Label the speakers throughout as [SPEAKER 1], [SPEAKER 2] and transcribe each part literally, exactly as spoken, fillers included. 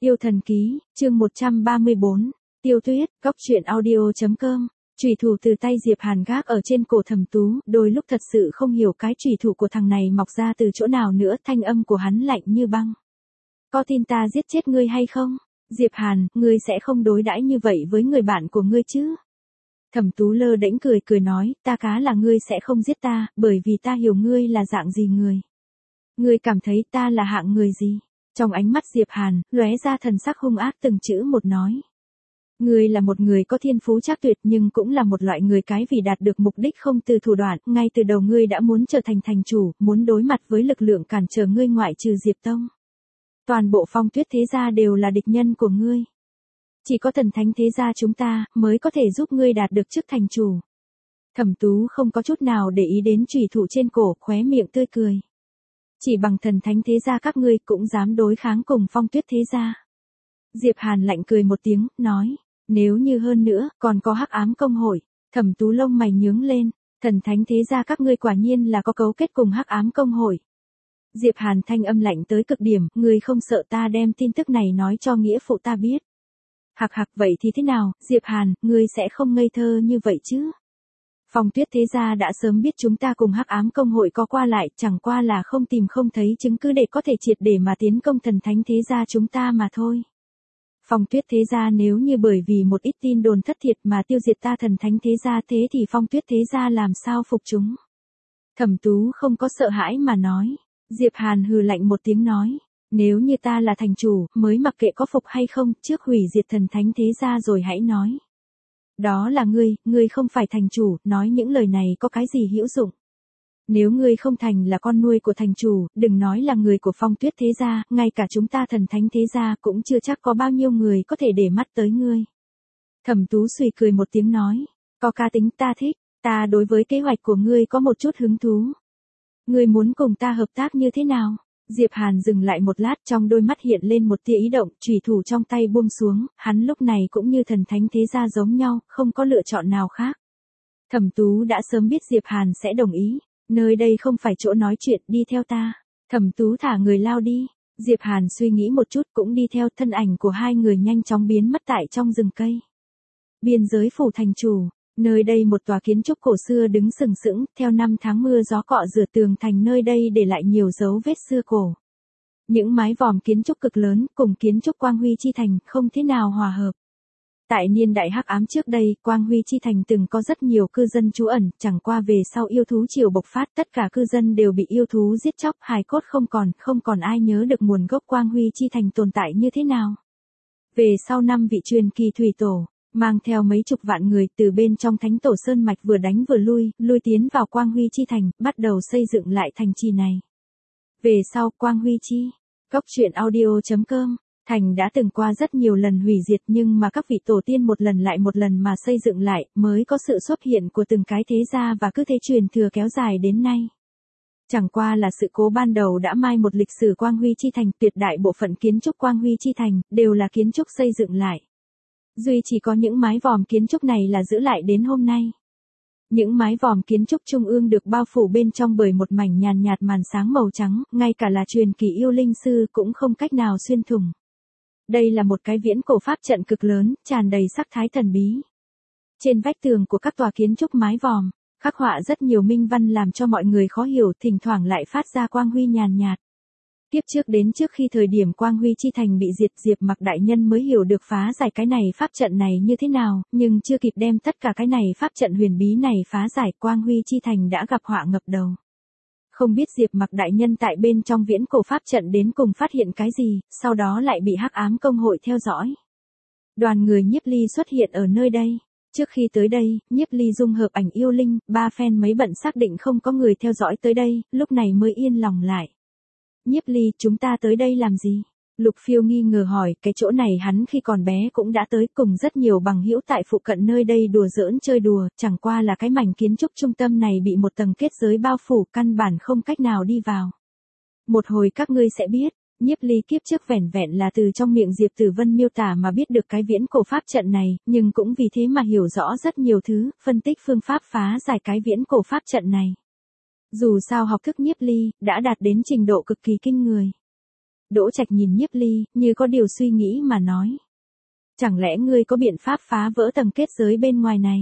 [SPEAKER 1] Yêu thần ký, chương một trăm ba mươi bốn, Tiêu Tuyết, góc truyện audio chấm com. Chủy thủ từ tay Diệp Hàn gác ở trên cổ Thẩm Tú, đôi lúc thật sự không hiểu cái chủy thủ của thằng này mọc ra từ chỗ nào nữa, thanh âm của hắn lạnh như băng. Có tin ta giết chết ngươi hay không? Diệp Hàn, ngươi sẽ không đối đãi như vậy với người bạn của ngươi chứ? Thẩm Tú lơ đễnh cười cười nói, ta cá là ngươi sẽ không giết ta, bởi vì ta hiểu ngươi là dạng gì người. Ngươi cảm thấy ta là hạng người gì? Trong ánh mắt Diệp Hàn, lóe ra thần sắc hung ác từng chữ một nói. Ngươi là một người có thiên phú trác tuyệt nhưng cũng là một loại người cái vì đạt được mục đích không từ thủ đoạn, ngay từ đầu ngươi đã muốn trở thành thành chủ, muốn đối mặt với lực lượng cản trở ngươi ngoại trừ Diệp Tông. Toàn bộ Phong Tuyết thế gia đều là địch nhân của ngươi. Chỉ có thần thánh thế gia chúng ta mới có thể giúp ngươi đạt được chức thành chủ. Thẩm Tú không có chút nào để ý đến chủy thủ trên cổ, khóe miệng tươi cười. Chỉ bằng thần thánh thế gia các ngươi cũng dám đối kháng cùng Phong Tuyết thế gia. Diệp Hàn lạnh cười một tiếng, nói, nếu như hơn nữa, còn có Hắc Ám công hội. Thẩm Tú lông mày nhướng lên, thần thánh thế gia các ngươi quả nhiên là có cấu kết cùng Hắc Ám công hội. Diệp Hàn thanh âm lạnh tới cực điểm, ngươi không sợ ta đem tin tức này nói cho nghĩa phụ ta biết. Hạc hạc vậy thì thế nào, Diệp Hàn, ngươi sẽ không ngây thơ như vậy chứ? Phong Tuyết thế gia đã sớm biết chúng ta cùng Hắc Ám công hội có qua lại, chẳng qua là không tìm không thấy chứng cứ để có thể triệt để mà tiến công thần thánh thế gia chúng ta mà thôi. Phong Tuyết thế gia nếu như bởi vì một ít tin đồn thất thiệt mà tiêu diệt ta thần thánh thế gia thế thì Phong Tuyết thế gia làm sao phục chúng? Thẩm Tú không có sợ hãi mà nói. Diệp Hàn hừ lạnh một tiếng nói, nếu như ta là thành chủ, mới mặc kệ có phục hay không, trước hủy diệt thần thánh thế gia rồi hãy nói. Đó là ngươi, ngươi không phải thành chủ, nói những lời này có cái gì hữu dụng. Nếu ngươi không thành là con nuôi của thành chủ, đừng nói là người của Phong Tuyết thế gia, ngay cả chúng ta thần thánh thế gia cũng chưa chắc có bao nhiêu người có thể để mắt tới ngươi. Thẩm Tú suy cười một tiếng nói, có cá tính ta thích, ta đối với kế hoạch của ngươi có một chút hứng thú. Ngươi muốn cùng ta hợp tác như thế nào? Diệp Hàn dừng lại một lát, trong đôi mắt hiện lên một tia ý động, chủy thủ trong tay buông xuống, hắn lúc này cũng như thần thánh thế gia giống nhau, không có lựa chọn nào khác. Thẩm Tú đã sớm biết Diệp Hàn sẽ đồng ý, nơi đây không phải chỗ nói chuyện, đi theo ta. Thẩm Tú thả người lao đi, Diệp Hàn suy nghĩ một chút cũng đi theo, thân ảnh của hai người nhanh chóng biến mất tại trong rừng cây. Biên giới phủ thành chủ. Nơi đây một tòa kiến trúc cổ xưa đứng sừng sững, theo năm tháng mưa gió cọ rửa tường thành nơi đây để lại nhiều dấu vết xưa cổ. Những mái vòm kiến trúc cực lớn cùng kiến trúc Quang Huy Chi Thành không thế nào hòa hợp. Tại niên đại Hắc Ám trước đây, Quang Huy Chi Thành từng có rất nhiều cư dân trú ẩn, chẳng qua về sau yêu thú triều bộc phát, tất cả cư dân đều bị yêu thú giết chóc, hài cốt không còn, không còn ai nhớ được nguồn gốc Quang Huy Chi Thành tồn tại như thế nào. Về sau năm vị truyền kỳ thủy tổ, mang theo mấy chục vạn người từ bên trong Thánh Tổ Sơn Mạch vừa đánh vừa lui, lui tiến vào Quang Huy Chi Thành, bắt đầu xây dựng lại thành trì này. Về sau Quang Huy Chi, góc truyện audio chấm com, thành đã từng qua rất nhiều lần hủy diệt nhưng mà các vị tổ tiên một lần lại một lần mà xây dựng lại, mới có sự xuất hiện của từng cái thế gia và cứ thế truyền thừa kéo dài đến nay. Chẳng qua là sự cố ban đầu đã mai một lịch sử Quang Huy Chi Thành, tuyệt đại bộ phận kiến trúc Quang Huy Chi Thành đều là kiến trúc xây dựng lại. Duy chỉ có những mái vòm kiến trúc này là giữ lại đến hôm nay. Những mái vòm kiến trúc trung ương được bao phủ bên trong bởi một mảnh nhàn nhạt màn sáng màu trắng, ngay cả là truyền kỳ yêu linh sư cũng không cách nào xuyên thủng. Đây là một cái viễn cổ pháp trận cực lớn, tràn đầy sắc thái thần bí. Trên vách tường của các tòa kiến trúc mái vòm, khắc họa rất nhiều minh văn làm cho mọi người khó hiểu, thỉnh thoảng lại phát ra quang huy nhàn nhạt. Tiếp trước đến trước khi thời điểm Quang Huy Chi Thành bị diệt, Diệp Mặc đại nhân mới hiểu được phá giải cái này pháp trận này như thế nào, nhưng chưa kịp đem tất cả cái này pháp trận huyền bí này phá giải, Quang Huy Chi Thành đã gặp họa ngập đầu. Không biết Diệp Mặc đại nhân tại bên trong viễn cổ pháp trận đến cùng phát hiện cái gì, sau đó lại bị Hắc Ám công hội theo dõi. Đoàn người Nhiếp Ly xuất hiện ở nơi đây. Trước khi tới đây, Nhiếp Ly dung hợp ảnh yêu linh, ba phen mấy bận xác định không có người theo dõi tới đây, lúc này mới yên lòng lại. Nhiếp Ly, chúng ta tới đây làm gì? Lục Phiêu nghi ngờ hỏi, cái chỗ này hắn khi còn bé cũng đã tới, cùng rất nhiều bằng hữu tại phụ cận nơi đây đùa giỡn chơi đùa, chẳng qua là cái mảnh kiến trúc trung tâm này bị một tầng kết giới bao phủ, căn bản không cách nào đi vào. Một hồi các ngươi sẽ biết. Nhiếp Ly kiếp trước vẻn vẹn là từ trong miệng Diệp Tử Vân miêu tả mà biết được cái viễn cổ pháp trận này, nhưng cũng vì thế mà hiểu rõ rất nhiều thứ, phân tích phương pháp phá giải cái viễn cổ pháp trận này. Dù sao học thức Nhiếp Ly đã đạt đến trình độ cực kỳ kinh người. Đỗ Trạch nhìn Nhiếp Ly, như có điều suy nghĩ mà nói. Chẳng lẽ ngươi có biện pháp phá vỡ tầng kết giới bên ngoài này?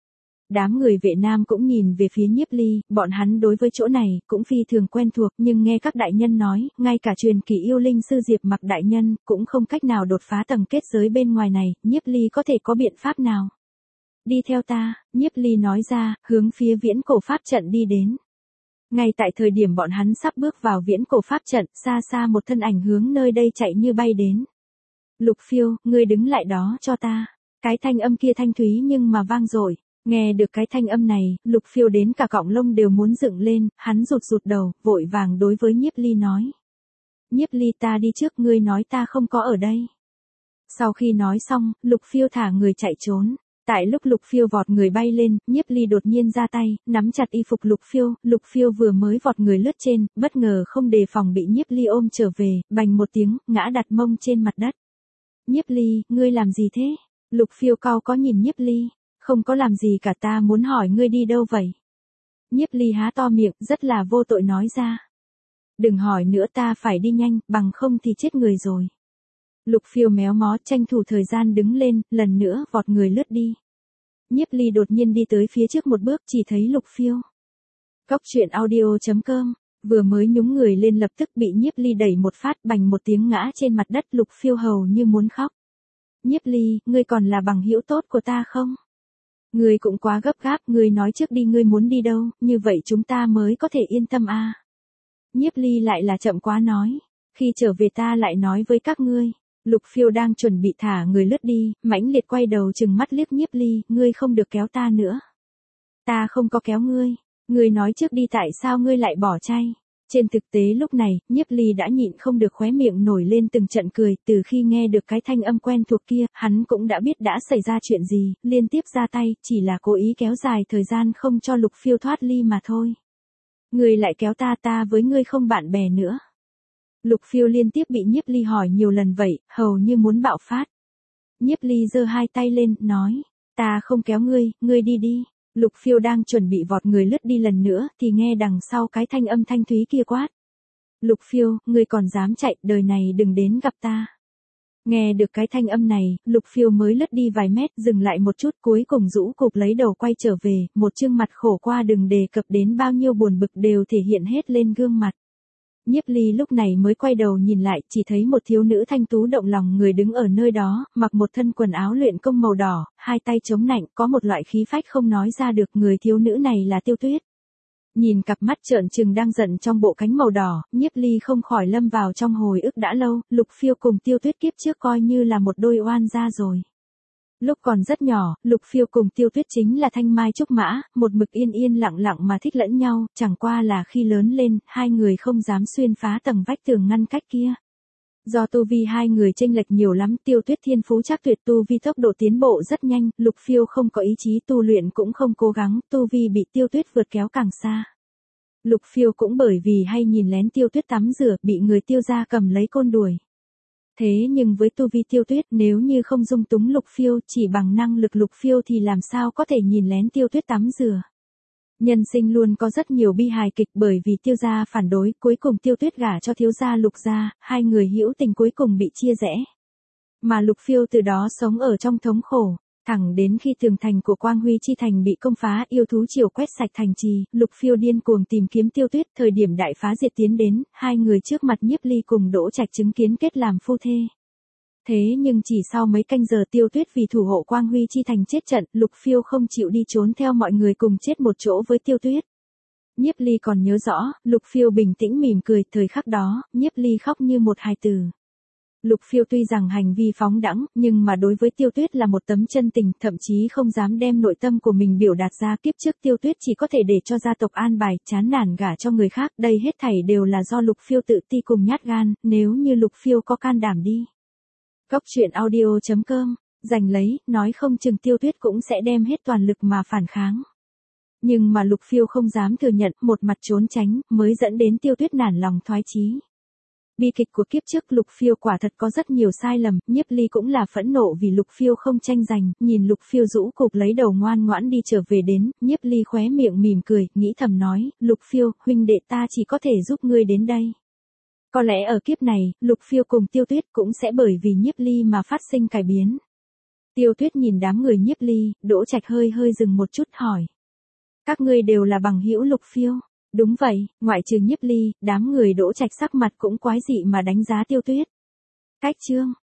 [SPEAKER 1] Đám người Vệ Nam cũng nhìn về phía Nhiếp Ly, bọn hắn đối với chỗ này cũng phi thường quen thuộc, nhưng nghe các đại nhân nói, ngay cả truyền kỳ yêu linh sư Diệp Mặc đại nhân cũng không cách nào đột phá tầng kết giới bên ngoài này, Nhiếp Ly có thể có biện pháp nào? Đi theo ta, Nhiếp Ly nói ra, hướng phía viễn cổ pháp trận đi đến. Ngay tại thời điểm bọn hắn sắp bước vào viễn cổ pháp trận, xa xa một thân ảnh hướng nơi đây chạy như bay đến. Lục Phiêu, ngươi đứng lại đó cho ta. Cái thanh âm kia thanh thúy nhưng mà vang dội. Nghe được cái thanh âm này, Lục Phiêu đến cả cọng lông đều muốn dựng lên, hắn rụt rụt đầu, vội vàng đối với Nhiếp Ly nói. Nhiếp Ly, ta đi trước, ngươi nói ta không có ở đây. Sau khi nói xong, Lục Phiêu thả người chạy trốn. Tại lúc Lục Phiêu vọt người bay lên, Nhiếp Ly đột nhiên ra tay, nắm chặt y phục Lục Phiêu, Lục Phiêu vừa mới vọt người lướt trên, bất ngờ không đề phòng bị Nhiếp Ly ôm trở về, bành một tiếng, ngã đặt mông trên mặt đất. Nhiếp Ly, ngươi làm gì thế? Lục Phiêu cau có nhìn Nhiếp Ly, không có làm gì cả, ta muốn hỏi ngươi đi đâu vậy? Nhiếp Ly há to miệng, rất là vô tội nói ra. Đừng hỏi nữa, ta phải đi nhanh, bằng không thì chết người rồi. Lục Phiêu méo mó tranh thủ thời gian đứng lên, lần nữa vọt người lướt đi. Nhiếp Ly đột nhiên đi tới phía trước một bước, chỉ thấy Lục Phiêu. Cóc truyện audio chấm com, vừa mới nhúng người lên lập tức bị Nhiếp Ly đẩy một phát, bành một tiếng ngã trên mặt đất. Lục Phiêu hầu như muốn khóc. Nhiếp Ly, ngươi còn là bằng hữu tốt của ta không? Ngươi cũng quá gấp gáp, ngươi nói trước đi ngươi muốn đi đâu, như vậy chúng ta mới có thể yên tâm a. Nhiếp Ly lại là chậm quá nói, khi trở về ta lại nói với các ngươi. Lục Phiêu đang chuẩn bị thả người lướt đi, mãnh liệt quay đầu trừng mắt liếc Nhiếp Ly, ngươi không được kéo ta nữa. Ta không có kéo ngươi, ngươi nói trước đi tại sao ngươi lại bỏ chay. Trên thực tế lúc này, Nhiếp Ly đã nhịn không được khóe miệng nổi lên từng trận cười, từ khi nghe được cái thanh âm quen thuộc kia, hắn cũng đã biết đã xảy ra chuyện gì, liên tiếp ra tay, chỉ là cố ý kéo dài thời gian không cho Lục Phiêu thoát ly mà thôi. Ngươi lại kéo ta, ta với ngươi không bạn bè nữa. Lục Phiêu liên tiếp bị Nhiếp Ly hỏi nhiều lần vậy, hầu như muốn bạo phát. Nhiếp Ly giơ hai tay lên, nói, ta không kéo ngươi, ngươi đi đi. Lục Phiêu đang chuẩn bị vọt người lướt đi lần nữa, thì nghe đằng sau cái thanh âm thanh thúy kia quát. Lục Phiêu, ngươi còn dám chạy, đời này đừng đến gặp ta. Nghe được cái thanh âm này, Lục Phiêu mới lướt đi vài mét, dừng lại một chút, cuối cùng rũ cục lấy đầu quay trở về, một chương mặt khổ qua đừng đề cập đến bao nhiêu buồn bực đều thể hiện hết lên gương mặt. Nhiếp Ly lúc này mới quay đầu nhìn lại, chỉ thấy một thiếu nữ thanh tú động lòng người đứng ở nơi đó, mặc một thân quần áo luyện công màu đỏ, hai tay chống nạnh, có một loại khí phách không nói ra được, người thiếu nữ này là Tiêu Tuyết. Nhìn cặp mắt trợn trừng đang giận trong bộ cánh màu đỏ, Nhiếp Ly không khỏi lâm vào trong hồi ức đã lâu, Lục Phiêu cùng Tiêu Tuyết kiếp trước coi như là một đôi oan gia rồi. Lúc còn rất nhỏ, Lục Phiêu cùng Tiêu Tuyết chính là thanh mai trúc mã, một mực yên yên lặng lặng mà thích lẫn nhau, chẳng qua là khi lớn lên, hai người không dám xuyên phá tầng vách tường ngăn cách kia. Do tu vi hai người chênh lệch nhiều lắm, Tiêu Tuyết thiên phú chắc tuyệt, tu vi tốc độ tiến bộ rất nhanh, Lục Phiêu không có ý chí tu luyện cũng không cố gắng, tu vi bị Tiêu Tuyết vượt kéo càng xa. Lục Phiêu cũng bởi vì hay nhìn lén Tiêu Tuyết tắm rửa, bị người Tiêu gia cầm lấy côn đuổi. Thế nhưng với tu vi Tiêu Tuyết, nếu như không dung túng Lục Phiêu, chỉ bằng năng lực Lục Phiêu thì làm sao có thể nhìn lén Tiêu Tuyết tắm rửa. Nhân sinh luôn có rất nhiều bi hài kịch, bởi vì Tiêu gia phản đối, cuối cùng Tiêu Tuyết gả cho thiếu gia Lục gia, hai người hữu tình cuối cùng bị chia rẽ. Mà Lục Phiêu từ đó sống ở trong thống khổ, thẳng đến khi tường thành của Quang Huy Chi Thành bị công phá, yêu thú triều quét sạch thành trì, Lục Phiêu điên cuồng tìm kiếm Tiêu Tuyết, thời điểm đại phá diệt tiến đến, hai người trước mặt Nhiếp Ly cùng Đỗ Trạch chứng kiến kết làm phu thê. Thế nhưng chỉ sau mấy canh giờ Tiêu Tuyết vì thủ hộ Quang Huy Chi Thành chết trận, Lục Phiêu không chịu đi trốn theo mọi người cùng chết một chỗ với Tiêu Tuyết. Nhiếp Ly còn nhớ rõ, Lục Phiêu bình tĩnh mỉm cười, thời khắc đó, Nhiếp Ly khóc như một hài tử. Lục Phiêu tuy rằng hành vi phóng đãng, nhưng mà đối với Tiêu Tuyết là một tấm chân tình, thậm chí không dám đem nội tâm của mình biểu đạt ra. Kiếp trước Tiêu Tuyết chỉ có thể để cho gia tộc an bài, chán nản gả cho người khác, đây hết thảy đều là do Lục Phiêu tự ti cùng nhát gan, nếu như Lục Phiêu có can đảm đi. Cóc truyện audio chấm com, giành lấy, nói không chừng Tiêu Tuyết cũng sẽ đem hết toàn lực mà phản kháng. Nhưng mà Lục Phiêu không dám thừa nhận, một mặt trốn tránh, mới dẫn đến Tiêu Tuyết nản lòng thoái chí. Bi kịch của kiếp trước Lục Phiêu quả thật có rất nhiều sai lầm, Nhiếp Ly cũng là phẫn nộ vì Lục Phiêu không tranh giành, nhìn Lục Phiêu rũ cục lấy đầu ngoan ngoãn đi trở về đến, Nhiếp Ly khóe miệng mỉm cười, nghĩ thầm nói, Lục Phiêu, huynh đệ ta chỉ có thể giúp ngươi đến đây. Có lẽ ở kiếp này, Lục Phiêu cùng Tiêu Tuyết cũng sẽ bởi vì Nhiếp Ly mà phát sinh cải biến. Tiêu Tuyết nhìn đám người Nhiếp Ly, Đỗ Trạch hơi hơi dừng một chút hỏi. Các ngươi đều là bằng hữu Lục Phiêu? Đúng vậy, ngoại trừ Nhiếp Ly, đám người Đỗ Trạch sắc mặt cũng quái dị mà đánh giá Tiêu Tuyết. Cách chương.